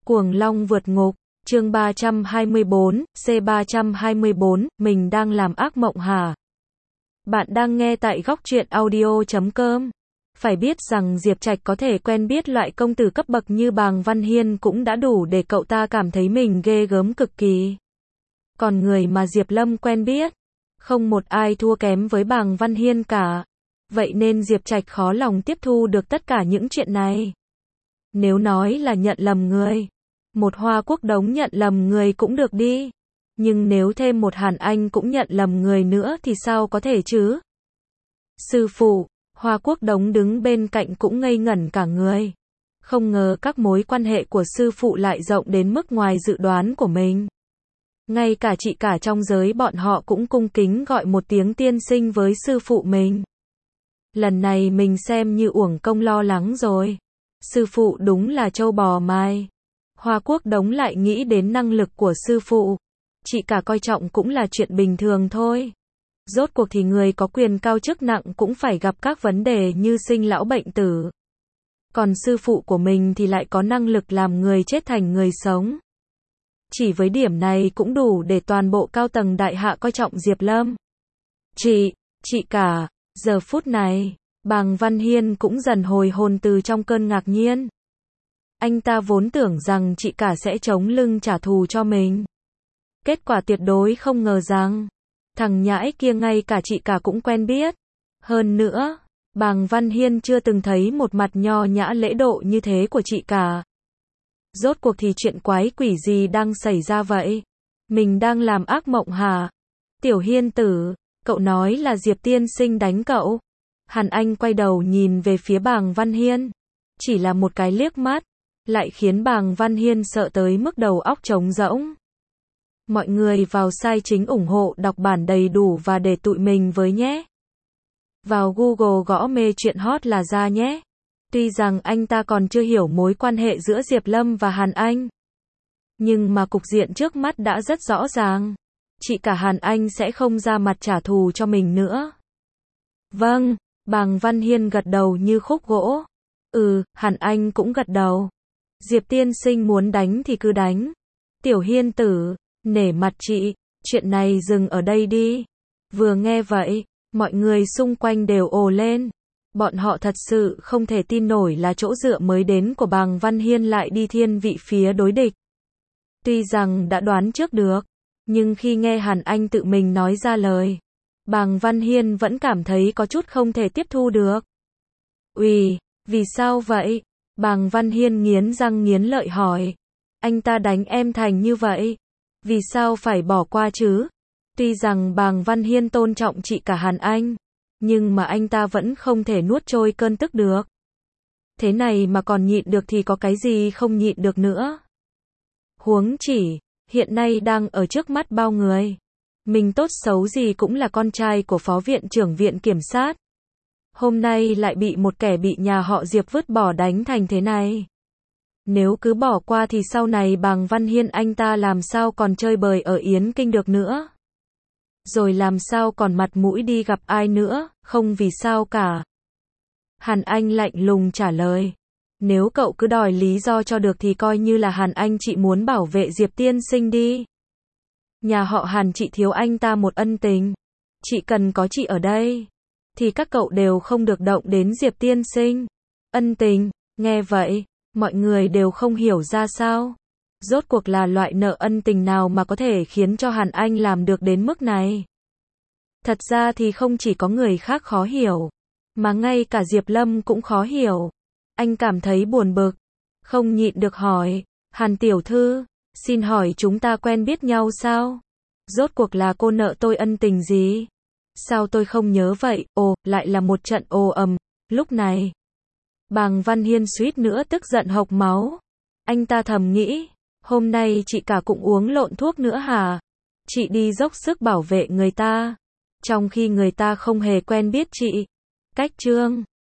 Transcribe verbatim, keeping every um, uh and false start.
Cuồng Long vượt ngục, chương ba trăm hai mươi bốn, C ba trăm hai mươi bốn, mình đang làm ác mộng hả? Bạn đang nghe tại góc truyện audio chấm com. Phải biết rằng Diệp Trạch có thể quen biết loại công tử cấp bậc như Bàng Văn Hiên cũng đã đủ để cậu ta cảm thấy mình ghê gớm cực kỳ. Còn người mà Diệp Lâm quen biết, không một ai thua kém với Bàng Văn Hiên cả. Vậy nên Diệp Trạch khó lòng tiếp thu được tất cả những chuyện này. Nếu nói là nhận lầm người, một Hoa Quốc Đống nhận lầm người cũng được đi. Nhưng nếu thêm một Hàn Anh cũng nhận lầm người nữa thì sao có thể chứ? Sư phụ, Hoa Quốc Đống đứng bên cạnh cũng ngây ngẩn cả người. Không ngờ các mối quan hệ của sư phụ lại rộng đến mức ngoài dự đoán của mình. Ngay cả chị cả trong giới bọn họ cũng cung kính gọi một tiếng tiên sinh với sư phụ mình. Lần này mình xem như uổng công lo lắng rồi. Sư phụ đúng là trâu bò mai. Hoa Quốc Đống lại nghĩ đến năng lực của sư phụ. Chị cả coi trọng cũng là chuyện bình thường thôi. Rốt cuộc thì người có quyền cao chức nặng cũng phải gặp các vấn đề như sinh lão bệnh tử. Còn sư phụ của mình thì lại có năng lực làm người chết thành người sống. Chỉ với điểm này cũng đủ để toàn bộ cao tầng đại hạ coi trọng Diệp Lâm. Chị, chị cả, giờ phút này, Bàng Văn Hiên cũng dần hồi hồn từ trong cơn ngạc nhiên. Anh ta vốn tưởng rằng chị cả sẽ chống lưng trả thù cho mình. Kết quả tuyệt đối không ngờ rằng, thằng nhãi kia ngay cả chị cả cũng quen biết. Hơn nữa, Bàng Văn Hiên chưa từng thấy một mặt nho nhã lễ độ như thế của chị cả. Rốt cuộc thì chuyện quái quỷ gì đang xảy ra vậy? Mình đang làm ác mộng hả? Tiểu Hiên tử, cậu nói là Diệp tiên sinh đánh cậu. Hàn Anh quay đầu nhìn về phía Bàng Văn Hiên. Chỉ là một cái liếc mắt, lại khiến Bàng Văn Hiên sợ tới mức đầu óc trống rỗng. Mọi người vào site chính ủng hộ đọc bản đầy đủ và để tụi mình với nhé. Vào Google gõ mê chuyện hot là ra nhé. Tuy rằng anh ta còn chưa hiểu mối quan hệ giữa Diệp Lâm và Hàn Anh. Nhưng mà cục diện trước mắt đã rất rõ ràng. Chị cả Hàn Anh sẽ không ra mặt trả thù cho mình nữa. Vâng, Bàng Văn Hiên gật đầu như khúc gỗ. Ừ, Hàn Anh cũng gật đầu. Diệp tiên sinh muốn đánh thì cứ đánh. Tiểu Hiên tử, nể mặt chị, chuyện này dừng ở đây đi. Vừa nghe vậy, mọi người xung quanh đều ồ lên. Bọn họ thật sự không thể tin nổi là chỗ dựa mới đến của Bàng Văn Hiên lại đi thiên vị phía đối địch. Tuy rằng đã đoán trước được, nhưng khi nghe Hàn Anh tự mình nói ra lời, Bàng Văn Hiên vẫn cảm thấy có chút không thể tiếp thu được. Ui, vì sao vậy? Bàng Văn Hiên nghiến răng nghiến lợi hỏi. Anh ta đánh em thành như vậy, vì sao phải bỏ qua chứ? Tuy rằng Bàng Văn Hiên tôn trọng chị cả Hàn Anh, nhưng mà anh ta vẫn không thể nuốt trôi cơn tức được. Thế này mà còn nhịn được thì có cái gì không nhịn được nữa. Huống chỉ, hiện nay đang ở trước mắt bao người. Mình tốt xấu gì cũng là con trai của phó viện trưởng viện kiểm sát. Hôm nay lại bị một kẻ bị nhà họ Diệp vứt bỏ đánh thành thế này. Nếu cứ bỏ qua thì sau này Bàng Văn Hiên anh ta làm sao còn chơi bời ở Yến Kinh được nữa. Rồi làm sao còn mặt mũi đi gặp ai nữa, không vì sao cả. Hàn Anh lạnh lùng trả lời. Nếu cậu cứ đòi lý do cho được thì coi như là Hàn Anh chị muốn bảo vệ Diệp tiên sinh đi. Nhà họ Hàn chị thiếu anh ta một ân tình. Chị cần có chị ở đây, thì các cậu đều không được động đến Diệp tiên sinh. Ân tình, nghe vậy, mọi người đều không hiểu ra sao. Rốt cuộc là loại nợ ân tình nào mà có thể khiến cho Hàn Anh làm được đến mức này. Thật ra thì không chỉ có người khác khó hiểu, mà ngay cả Diệp Lâm cũng khó hiểu. Anh cảm thấy buồn bực, không nhịn được hỏi, Hàn tiểu thư, xin hỏi chúng ta quen biết nhau sao? Rốt cuộc là cô nợ tôi ân tình gì? Sao tôi không nhớ vậy? Ồ, lại là một trận ồ ầm. Lúc này, Bàng Văn Hiên suýt nữa tức giận hộc máu. Anh ta thầm nghĩ, hôm nay chị cả cũng uống lộn thuốc nữa hả? Chị đi dốc sức bảo vệ người ta, trong khi người ta không hề quen biết chị. Cách chương